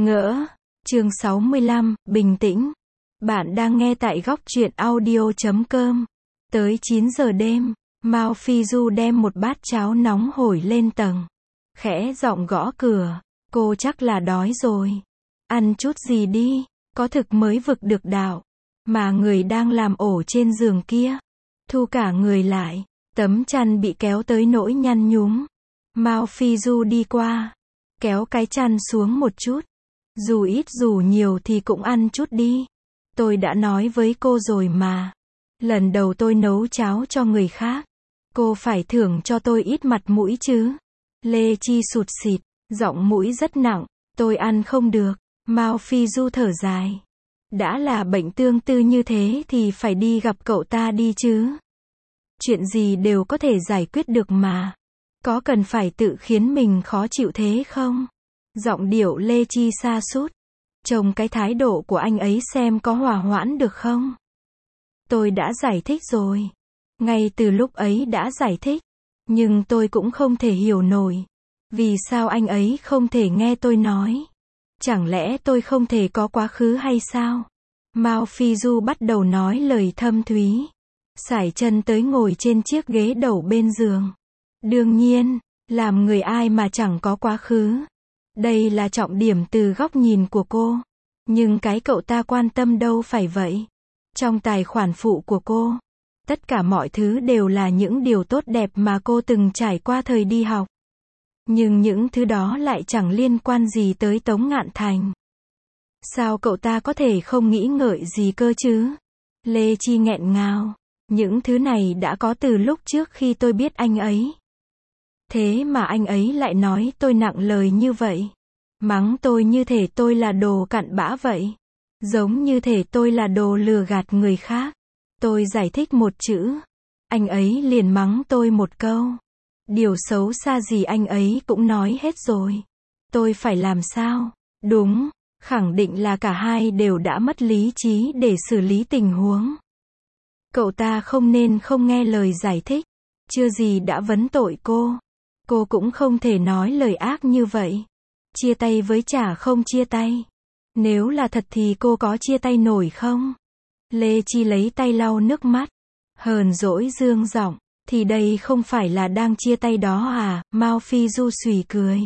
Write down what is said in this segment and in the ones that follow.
Ngỡ. Chương 65, bình tĩnh. Bạn đang nghe tại góc truyện audio.com. Tới 9 giờ đêm, Mao Phi Du đem một bát cháo nóng hổi lên tầng. Khẽ giọng gõ cửa. Cô chắc là đói rồi. Ăn chút gì đi, có thực mới vực được đạo. Mà người đang làm ổ trên giường kia. Thu cả người lại, tấm chăn bị kéo tới nỗi nhăn nhúm. Mao Phi Du đi qua, kéo cái chăn xuống một chút. Dù ít dù nhiều thì cũng ăn chút đi. Tôi đã nói với cô rồi mà. Lần đầu tôi nấu cháo cho người khác, cô phải thưởng cho tôi ít mặt mũi chứ. Lê Chi sụt sịt, giọng mũi rất nặng. Tôi ăn không được. Mao Phi Du thở dài. Đã là bệnh tương tư như thế thì phải đi gặp cậu ta đi chứ. Chuyện gì đều có thể giải quyết được mà. Có cần phải tự khiến mình khó chịu thế không? Giọng điệu Lê Chi sa sút. Trông cái thái độ của anh ấy xem có hòa hoãn được không? Tôi đã giải thích rồi. Ngay từ lúc ấy đã giải thích. Nhưng tôi cũng không thể hiểu nổi. Vì sao anh ấy không thể nghe tôi nói? Chẳng lẽ tôi không thể có quá khứ hay sao? Mao Phi Du bắt đầu nói lời thâm thúy. Sải chân tới ngồi trên chiếc ghế đầu bên giường. Đương nhiên, làm người ai mà chẳng có quá khứ. Đây là trọng điểm từ góc nhìn của cô. Nhưng cái cậu ta quan tâm đâu phải vậy. Trong tài khoản phụ của cô, tất cả mọi thứ đều là những điều tốt đẹp mà cô từng trải qua thời đi học. Nhưng những thứ đó lại chẳng liên quan gì tới Tống Ngạn Thành. Sao cậu ta có thể không nghĩ ngợi gì cơ chứ? Lê Chi nghẹn ngào. Những thứ này đã có từ lúc trước khi tôi biết anh ấy. Thế mà anh ấy lại nói tôi nặng lời như vậy. Mắng tôi như thể tôi là đồ cặn bã vậy. Giống như thể tôi là đồ lừa gạt người khác. Tôi giải thích một chữ. Anh ấy liền mắng tôi một câu. Điều xấu xa gì anh ấy cũng nói hết rồi. Tôi phải làm sao? Đúng, khẳng định là cả hai đều đã mất lý trí để xử lý tình huống. Cậu ta không nên không nghe lời giải thích. Chưa gì đã vấn tội cô. Cô cũng không thể nói lời ác như vậy. Chia tay với chả không chia tay. Nếu là thật thì cô có chia tay nổi không? Lê Chi lấy tay lau nước mắt. Hờn dỗi dương giọng. Thì đây không phải là đang chia tay đó à? Mao Phi Du xùy cười.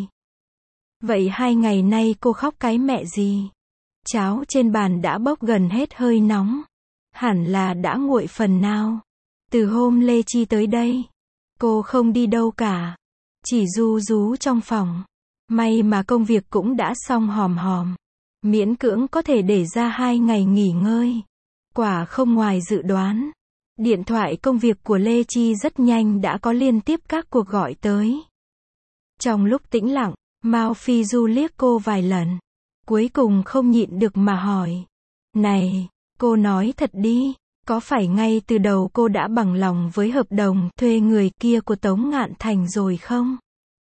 Vậy 2 ngày nay cô khóc cái mẹ gì? Cháo trên bàn đã bốc gần hết hơi nóng. Hẳn là đã nguội phần nào. Từ hôm Lê Chi tới đây, cô không đi đâu cả. Chỉ ru rú trong phòng. May mà công việc cũng đã xong hòm hòm. Miễn cưỡng có thể để ra 2 ngày nghỉ ngơi. Quả không ngoài dự đoán. Điện thoại công việc của Lê Chi rất nhanh đã có liên tiếp các cuộc gọi tới. Trong lúc tĩnh lặng, Mao Phi Du liếc cô vài lần. Cuối cùng không nhịn được mà hỏi. Này, cô nói thật đi, có phải ngay từ đầu cô đã bằng lòng với hợp đồng thuê người kia của Tống Ngạn Thành rồi không?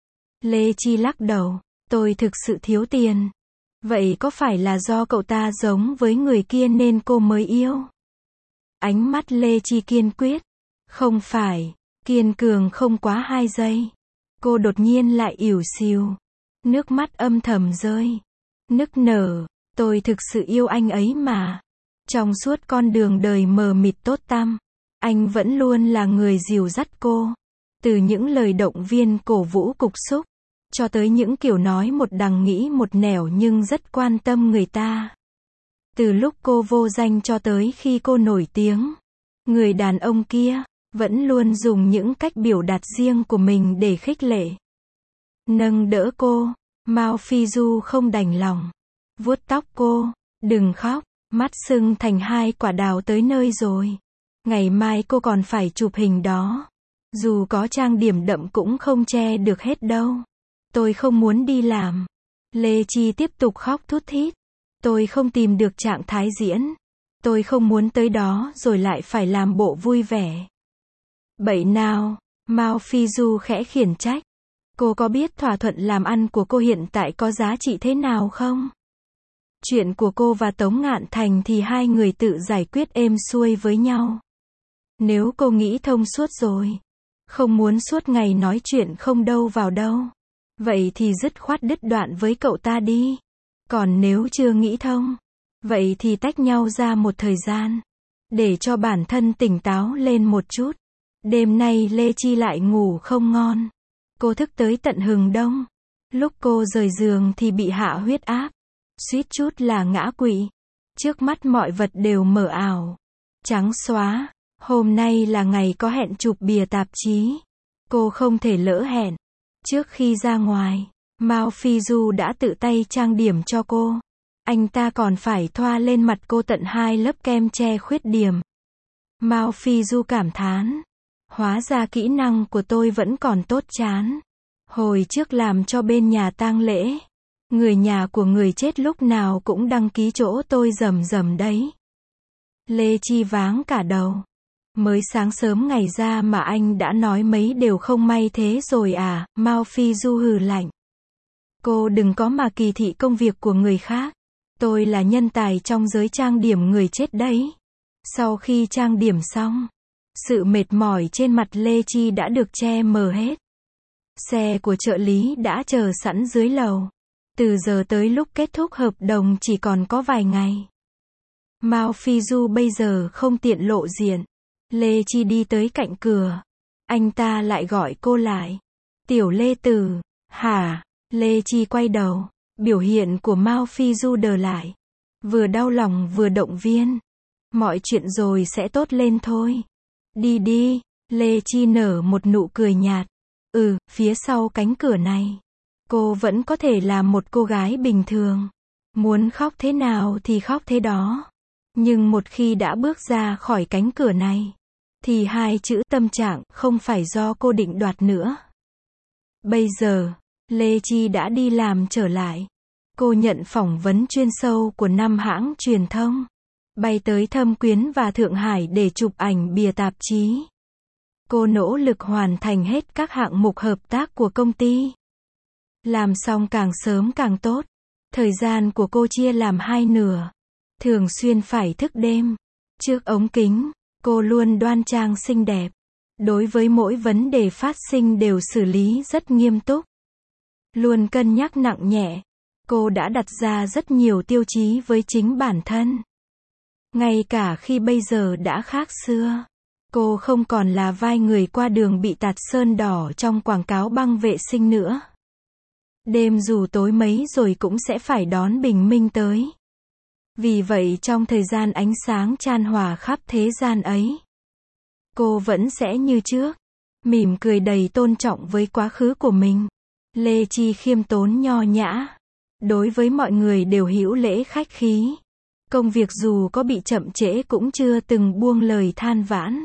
Lê Chi lắc đầu. Tôi thực sự thiếu tiền. Vậy có phải là do cậu ta giống với người kia nên cô mới yêu? Ánh mắt Lê Chi kiên quyết. Không phải. Kiên cường không quá 2 giây. Cô đột nhiên lại ỉu xìu. Nước mắt âm thầm rơi. Nức nở. Tôi thực sự yêu anh ấy mà. Trong suốt con đường đời mờ mịt tốt tăm, anh vẫn luôn là người dìu dắt cô. Từ những lời động viên cổ vũ cục xúc, cho tới những kiểu nói một đằng nghĩ một nẻo nhưng rất quan tâm người ta. Từ lúc cô vô danh cho tới khi cô nổi tiếng, người đàn ông kia vẫn luôn dùng những cách biểu đạt riêng của mình để khích lệ, nâng đỡ cô. Mao Phi Du không đành lòng, vuốt tóc cô. Đừng khóc, mắt sưng thành 2 quả đào tới nơi rồi. Ngày mai cô còn phải chụp hình đó. Dù có trang điểm đậm cũng không che được hết đâu. Tôi không muốn đi làm. Lê Chi tiếp tục khóc thút thít. Tôi không tìm được trạng thái diễn. Tôi không muốn tới đó rồi lại phải làm bộ vui vẻ. Bậy nào, Mao Phi Du khẽ khiển trách. Cô có biết thỏa thuận làm ăn của cô hiện tại có giá trị thế nào không? Chuyện của cô và Tống Ngạn Thành thì 2 người tự giải quyết êm xuôi với nhau. Nếu cô nghĩ thông suốt rồi, không muốn suốt ngày nói chuyện không đâu vào đâu, vậy thì dứt khoát đứt đoạn với cậu ta đi. Còn nếu chưa nghĩ thông, vậy thì tách nhau ra một thời gian, để cho bản thân tỉnh táo lên một chút. Đêm nay Lê Chi lại ngủ không ngon. Cô thức tới tận hừng đông. Lúc cô rời giường thì bị hạ huyết áp, suýt chút là ngã quỵ. Trước mắt mọi vật đều mờ ảo, trắng xóa. Hôm nay là ngày có hẹn chụp bìa tạp chí. Cô không thể lỡ hẹn. Trước khi ra ngoài, Mao Phi Du đã tự tay trang điểm cho cô. Anh ta còn phải thoa lên mặt cô tận 2 lớp kem che khuyết điểm. Mao Phi Du cảm thán. Hóa ra kỹ năng của tôi vẫn còn tốt chán. Hồi trước làm cho bên nhà tang lễ, người nhà của người chết lúc nào cũng đăng ký chỗ tôi rầm rầm đấy. Lê Chi váng cả đầu. Mới sáng sớm ngày ra mà anh đã nói mấy điều không may thế rồi à, Mao Phi Du hừ lạnh. Cô đừng có mà kỳ thị công việc của người khác. Tôi là nhân tài trong giới trang điểm người chết đấy. Sau khi trang điểm xong, sự mệt mỏi trên mặt Lê Chi đã được che mờ hết. Xe của trợ lý đã chờ sẵn dưới lầu. Từ giờ tới lúc kết thúc hợp đồng chỉ còn có vài ngày. Mao Phi Du bây giờ không tiện lộ diện. Lê Chi đi tới cạnh cửa. Anh ta lại gọi cô lại. Tiểu Lê Tử. Hả? Lê Chi quay đầu. Biểu hiện của Mao Phi Du đờ lại. Vừa đau lòng vừa động viên. Mọi chuyện rồi sẽ tốt lên thôi. Đi đi. Lê Chi nở một nụ cười nhạt. Phía sau cánh cửa này, cô vẫn có thể là một cô gái bình thường. Muốn khóc thế nào thì khóc thế đó. Nhưng một khi đã bước ra khỏi cánh cửa này, thì 2 chữ tâm trạng không phải do cô định đoạt nữa. Bây giờ, Lê Chi đã đi làm trở lại. Cô nhận phỏng vấn chuyên sâu của 5 hãng truyền thông. Bay tới Thâm Quyến và Thượng Hải để chụp ảnh bìa tạp chí. Cô nỗ lực hoàn thành hết các hạng mục hợp tác của công ty. Làm xong càng sớm càng tốt. Thời gian của cô chia làm 2 nửa. Thường xuyên phải thức đêm. Trước ống kính, cô luôn đoan trang xinh đẹp. Đối với mỗi vấn đề phát sinh đều xử lý rất nghiêm túc. Luôn cân nhắc nặng nhẹ. Cô đã đặt ra rất nhiều tiêu chí với chính bản thân. Ngay cả khi bây giờ đã khác xưa. Cô không còn là vai người qua đường bị tạt sơn đỏ trong quảng cáo băng vệ sinh nữa. Đêm dù tối mấy rồi cũng sẽ phải đón bình minh tới. Vì vậy trong thời gian ánh sáng chan hòa khắp thế gian ấy, cô vẫn sẽ như trước, mỉm cười đầy tôn trọng với quá khứ của mình. Lê Chi khiêm tốn nho nhã. Đối với mọi người đều hữu lễ khách khí. Công việc dù có bị chậm trễ cũng chưa từng buông lời than vãn.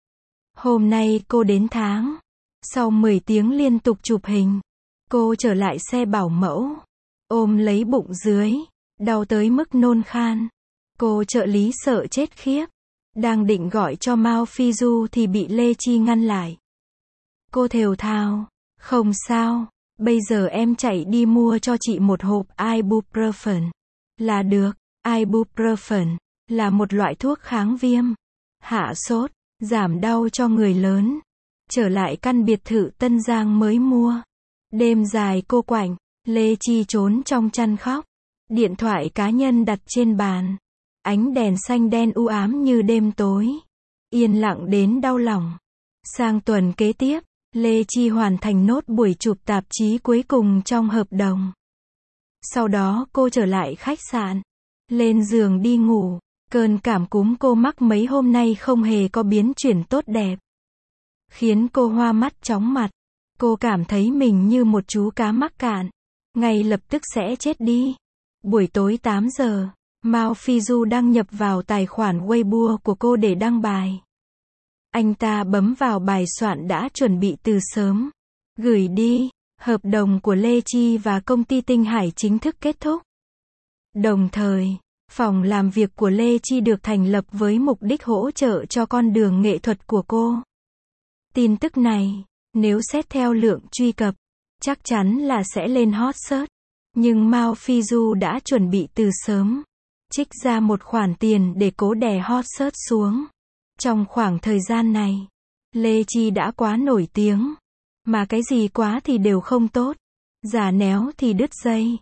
Hôm nay cô đến tháng. Sau 10 tiếng liên tục chụp hình, cô trở lại xe bảo mẫu. Ôm lấy bụng dưới. Đau tới mức nôn khan. Cô trợ lý sợ chết khiếp. Đang định gọi cho Mao Phi Du thì bị Lê Chi ngăn lại. Cô thều thào. Không sao. Bây giờ em chạy đi mua cho chị một hộp ibuprofen. Là được. Ibuprofen là một loại thuốc kháng viêm, hạ sốt, giảm đau cho người lớn. Trở lại căn biệt thự Tân Giang mới mua. Đêm dài cô quạnh. Lê Chi trốn trong chăn khóc. Điện thoại cá nhân đặt trên bàn. Ánh đèn xanh đen u ám như đêm tối. Yên lặng đến đau lòng. Sang tuần kế tiếp, Lê Chi hoàn thành nốt buổi chụp tạp chí cuối cùng trong hợp đồng. Sau đó cô trở lại khách sạn. Lên giường đi ngủ. Cơn cảm cúm cô mắc mấy hôm nay không hề có biến chuyển tốt đẹp. Khiến cô hoa mắt chóng mặt. Cô cảm thấy mình như một chú cá mắc cạn. Ngay lập tức sẽ chết đi. Buổi tối 8 giờ, Mao Phi Du đăng nhập vào tài khoản Weibo của cô để đăng bài. Anh ta bấm vào bài soạn đã chuẩn bị từ sớm. Gửi đi. Hợp đồng của Lê Chi và công ty Tinh Hải chính thức kết thúc. Đồng thời, phòng làm việc của Lê Chi được thành lập với mục đích hỗ trợ cho con đường nghệ thuật của cô. Tin tức này, nếu xét theo lượng truy cập, chắc chắn là sẽ lên hot search. Nhưng Mao Phi Du đã chuẩn bị từ sớm, trích ra một khoản tiền để cố đè hot search xuống. Trong khoảng thời gian này, Lê Chi đã quá nổi tiếng. Mà cái gì quá thì đều không tốt. Giả néo thì đứt dây.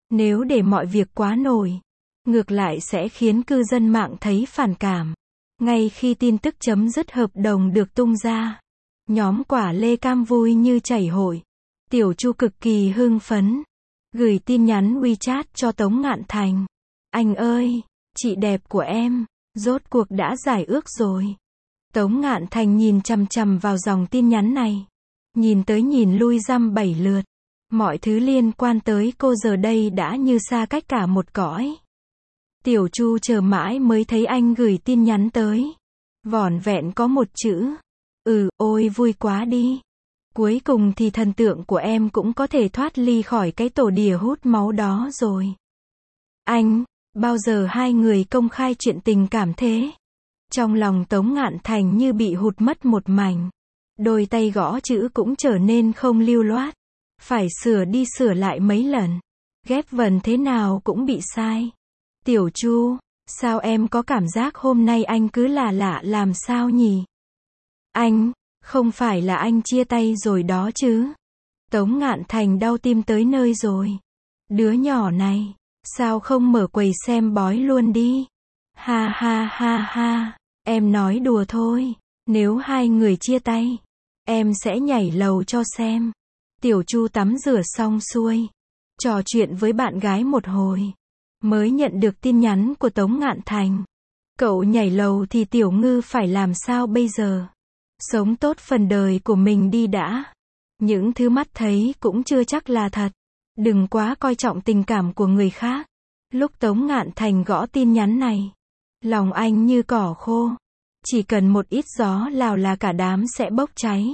Nếu để mọi việc quá nổi, ngược lại sẽ khiến cư dân mạng thấy phản cảm. Ngay khi tin tức chấm dứt hợp đồng được tung ra, nhóm Quả Lê Cam vui như chảy hội. Tiểu Chu cực kỳ hưng phấn, gửi tin nhắn WeChat cho Tống Ngạn Thành. Anh ơi, chị đẹp của em, rốt cuộc đã giải ước rồi. Tống Ngạn Thành nhìn chằm chằm vào dòng tin nhắn này. Nhìn tới nhìn lui dăm bảy lượt. Mọi thứ liên quan tới cô giờ đây đã như xa cách cả một cõi. Tiểu Chu chờ mãi mới thấy anh gửi tin nhắn tới. Vỏn vẹn có một chữ. Ôi vui quá đi. Cuối cùng thì thần tượng của em cũng có thể thoát ly khỏi cái tổ đỉa hút máu đó rồi. Anh, bao giờ hai người công khai chuyện tình cảm thế? Trong lòng Tống Ngạn Thành như bị hụt mất một mảnh. Đôi tay gõ chữ cũng trở nên không lưu loát. Phải sửa đi sửa lại mấy lần. Ghép vần thế nào cũng bị sai. Tiểu Chu, sao em có cảm giác hôm nay anh cứ lạ lạ làm sao nhỉ? Anh, không phải là anh chia tay rồi đó chứ? Tống Ngạn Thành đau tim tới nơi rồi. Đứa nhỏ này, sao không mở quầy xem bói luôn đi? Ha ha ha ha, em nói đùa thôi. Nếu hai người chia tay, em sẽ nhảy lầu cho xem. Tiểu Chu tắm rửa xong xuôi, trò chuyện với bạn gái một hồi, mới nhận được tin nhắn của Tống Ngạn Thành. Cậu nhảy lầu thì Tiểu Ngư phải làm sao bây giờ? Sống tốt phần đời của mình đi đã. Những thứ mắt thấy cũng chưa chắc là thật. Đừng quá coi trọng tình cảm của người khác. Lúc Tống Ngạn Thành gõ tin nhắn này, lòng anh như cỏ khô. Chỉ cần một ít gió lào là cả đám sẽ bốc cháy.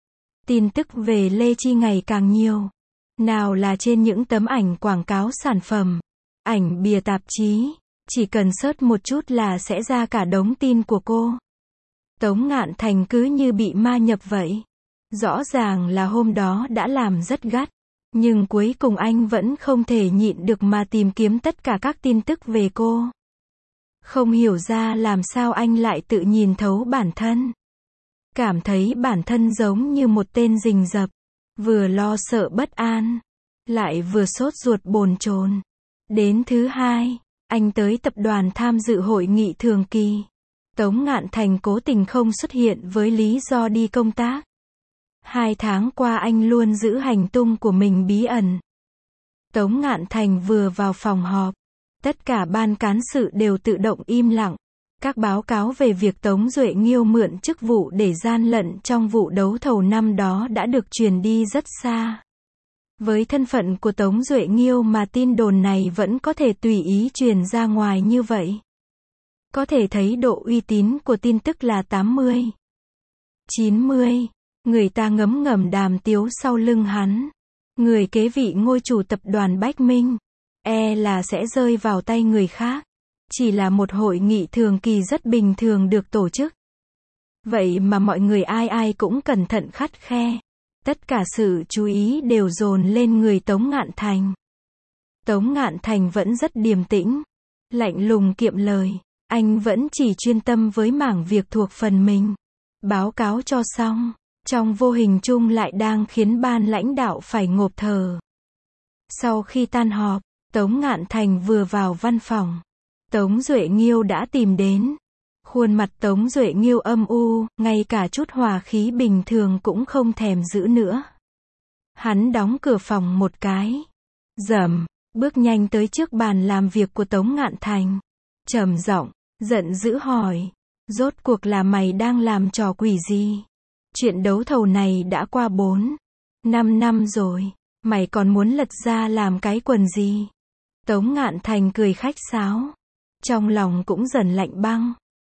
Tin tức về Lê Chi ngày càng nhiều. Nào là trên những tấm ảnh quảng cáo sản phẩm, ảnh bìa tạp chí, chỉ cần search một chút là sẽ ra cả đống tin của cô. Tống Ngạn Thành cứ như bị ma nhập vậy. Rõ ràng là hôm đó đã làm rất gắt, nhưng cuối cùng anh vẫn không thể nhịn được mà tìm kiếm tất cả các tin tức về cô. Không hiểu ra làm sao anh lại tự nhìn thấu bản thân. Cảm thấy bản thân giống như một tên rình rập, vừa lo sợ bất an, lại vừa sốt ruột bồn chồn. Đến thứ hai, anh tới tập đoàn tham dự hội nghị thường kỳ. Tống Ngạn Thành cố tình không xuất hiện với lý do đi công tác. 2 tháng qua anh luôn giữ hành tung của mình bí ẩn. Tống Ngạn Thành vừa vào phòng họp, tất cả ban cán sự đều tự động im lặng. Các báo cáo về việc Tống Duệ Nghiêu mượn chức vụ để gian lận trong vụ đấu thầu năm đó đã được truyền đi rất xa. Với thân phận của Tống Duệ Nghiêu mà tin đồn này vẫn có thể tùy ý truyền ra ngoài như vậy. Có thể thấy độ uy tín của tin tức là 80, 90. Người ta ngấm ngầm đàm tiếu sau lưng hắn. Người kế vị ngôi chủ tập đoàn Bách Minh, là sẽ rơi vào tay người khác. Chỉ là một hội nghị thường kỳ rất bình thường được tổ chức. Vậy mà mọi người ai ai cũng cẩn thận khắt khe. Tất cả sự chú ý đều dồn lên người Tống Ngạn Thành. Tống Ngạn Thành vẫn rất điềm tĩnh, lạnh lùng kiệm lời. Anh vẫn chỉ chuyên tâm với mảng việc thuộc phần mình. Báo cáo cho xong, trong vô hình chung lại đang khiến ban lãnh đạo phải ngộp thở. Sau khi tan họp, Tống Ngạn Thành vừa vào văn phòng, Tống Duệ Nghiêu đã tìm đến. Khuôn mặt Tống Duệ Nghiêu âm u, ngay cả chút hòa khí bình thường cũng không thèm giữ nữa. Hắn đóng cửa phòng một cái, rầm, bước nhanh tới trước bàn làm việc của Tống Ngạn Thành. Trầm giọng, giận dữ hỏi, rốt cuộc là mày đang làm trò quỷ gì? Chuyện đấu thầu này đã qua 4-5 năm rồi, mày còn muốn lật ra làm cái quần gì? Tống Ngạn Thành cười khách sáo, trong lòng cũng dần lạnh băng.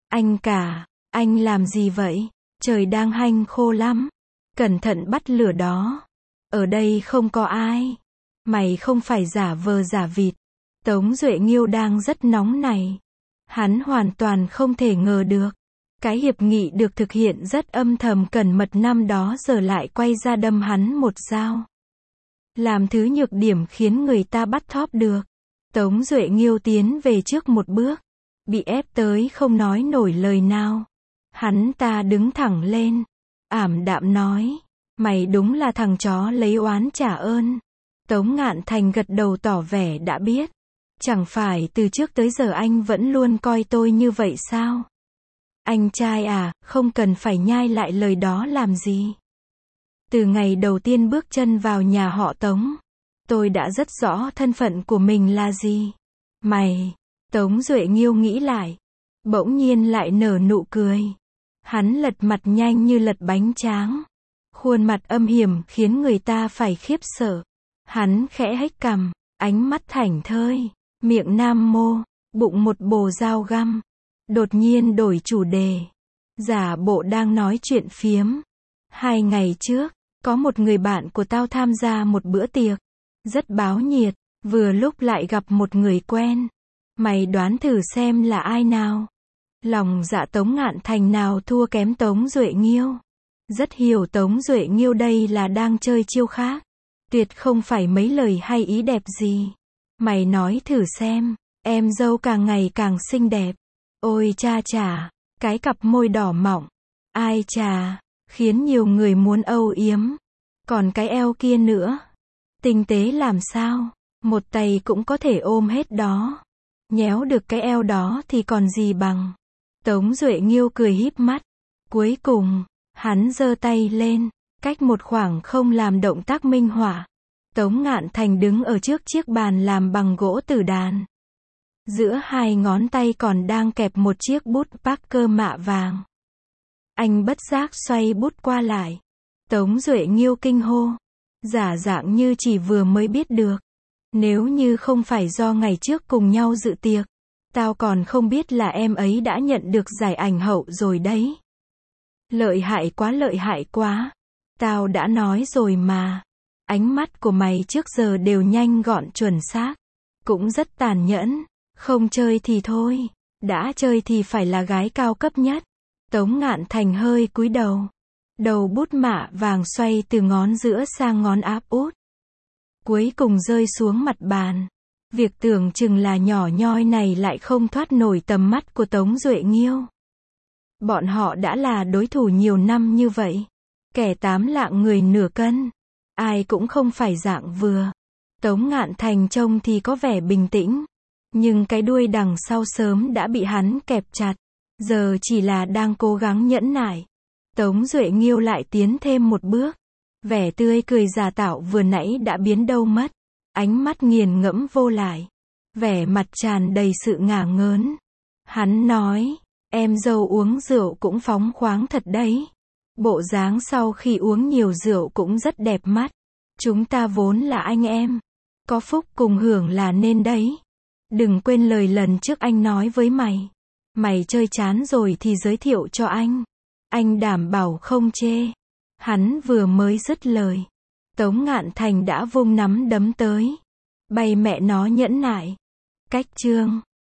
Anh làm gì vậy? Trời đang hanh khô lắm. Cẩn thận bắt lửa đó. Ở đây không có ai. Mày không phải giả vờ giả vịt. Tống Duệ Nghiêu đang rất nóng này. Hắn hoàn toàn không thể ngờ được. Cái hiệp nghị được thực hiện rất âm thầm cẩn mật năm đó giờ lại quay ra đâm hắn một dao. Làm thứ nhược điểm khiến người ta bắt thóp được. Tống Duệ Nghiêu tiến về trước một bước. Bị ép tới không nói nổi lời nào. Hắn ta đứng thẳng lên, ảm đạm nói, mày đúng là thằng chó lấy oán trả ơn. Tống Ngạn Thành gật đầu tỏ vẻ đã biết. Chẳng phải từ trước tới giờ anh vẫn luôn coi tôi như vậy sao? Anh trai à, không cần phải nhai lại lời đó làm gì. Từ ngày đầu tiên bước chân vào nhà họ Tống, tôi đã rất rõ thân phận của mình là gì. Mày, Tống Duệ Nghiêu nghĩ lại, bỗng nhiên lại nở nụ cười. Hắn lật mặt nhanh như lật bánh tráng. Khuôn mặt âm hiểm khiến người ta phải khiếp sợ. Hắn khẽ hếch cằm, ánh mắt thảnh thơi, miệng nam mô, bụng một bồ dao găm. Đột nhiên đổi chủ đề. Giả bộ đang nói chuyện phiếm. 2 ngày trước, có một người bạn của tao tham gia một bữa tiệc. Rất báo nhiệt, vừa lúc lại gặp một người quen. Mày đoán thử xem là ai nào? Lòng dạ Tống Ngạn Thành nào thua kém Tống Duệ Nghiêu. Rất hiểu Tống Duệ Nghiêu đây là đang chơi chiêu khác. Tuyệt không phải mấy lời hay ý đẹp gì. Mày nói thử xem, em dâu càng ngày càng xinh đẹp. Ôi cha chà, cái cặp môi đỏ mọng. Ai chà, khiến nhiều người muốn âu yếm. Còn cái eo kia nữa. Tinh tế làm sao, một tay cũng có thể ôm hết đó. Nhéo được cái eo đó thì còn gì bằng. Tống Duệ Nghiêu cười híp mắt. Cuối cùng, hắn giơ tay lên, cách một khoảng không làm động tác minh họa. Tống Ngạn Thành đứng ở trước chiếc bàn làm bằng gỗ tử đàn. Giữa 2 ngón tay còn đang kẹp một chiếc bút Parker mạ vàng. Anh bất giác xoay bút qua lại. Tống Duệ Nghiêu kinh hô. Giả dạng như chỉ vừa mới biết được. Nếu như không phải do ngày trước cùng nhau dự tiệc, tao còn không biết là em ấy đã nhận được giải ảnh hậu rồi đấy. Lợi hại quá. Tao đã nói rồi mà. Ánh mắt của mày trước giờ đều nhanh gọn chuẩn xác. Cũng rất tàn nhẫn. Không chơi thì thôi. Đã chơi thì phải là gái cao cấp nhất. Tống Ngạn Thành hơi cúi đầu. Đầu bút mạ vàng xoay từ ngón giữa sang ngón áp út. Cuối cùng rơi xuống mặt bàn. Việc tưởng chừng là nhỏ nhoi này lại không thoát nổi tầm mắt của Tống Duệ Nghiêu. Bọn họ đã là đối thủ nhiều năm như vậy. Kẻ 8 lạng người nửa cân. Ai cũng không phải dạng vừa. Tống Ngạn Thành trông thì có vẻ bình tĩnh. Nhưng cái đuôi đằng sau sớm đã bị hắn kẹp chặt. Giờ chỉ là đang cố gắng nhẫn nại. Tống Duệ Nghiêu lại tiến thêm một bước. Vẻ tươi cười giả tạo vừa nãy đã biến đâu mất. Ánh mắt nghiền ngẫm vô lại. Vẻ mặt tràn đầy sự ngả ngớn. Hắn nói, em dâu uống rượu cũng phóng khoáng thật đấy. Bộ dáng sau khi uống nhiều rượu cũng rất đẹp mắt. Chúng ta vốn là anh em. Có phúc cùng hưởng là nên đấy. Đừng quên lời lần trước anh nói với mày. Mày chơi chán rồi thì giới thiệu cho anh. Anh đảm bảo không chê. Hắn vừa mới dứt lời. Tống Ngạn Thành đã vung nắm đấm tới. Bày mẹ nó nhẫn nại. Cách chương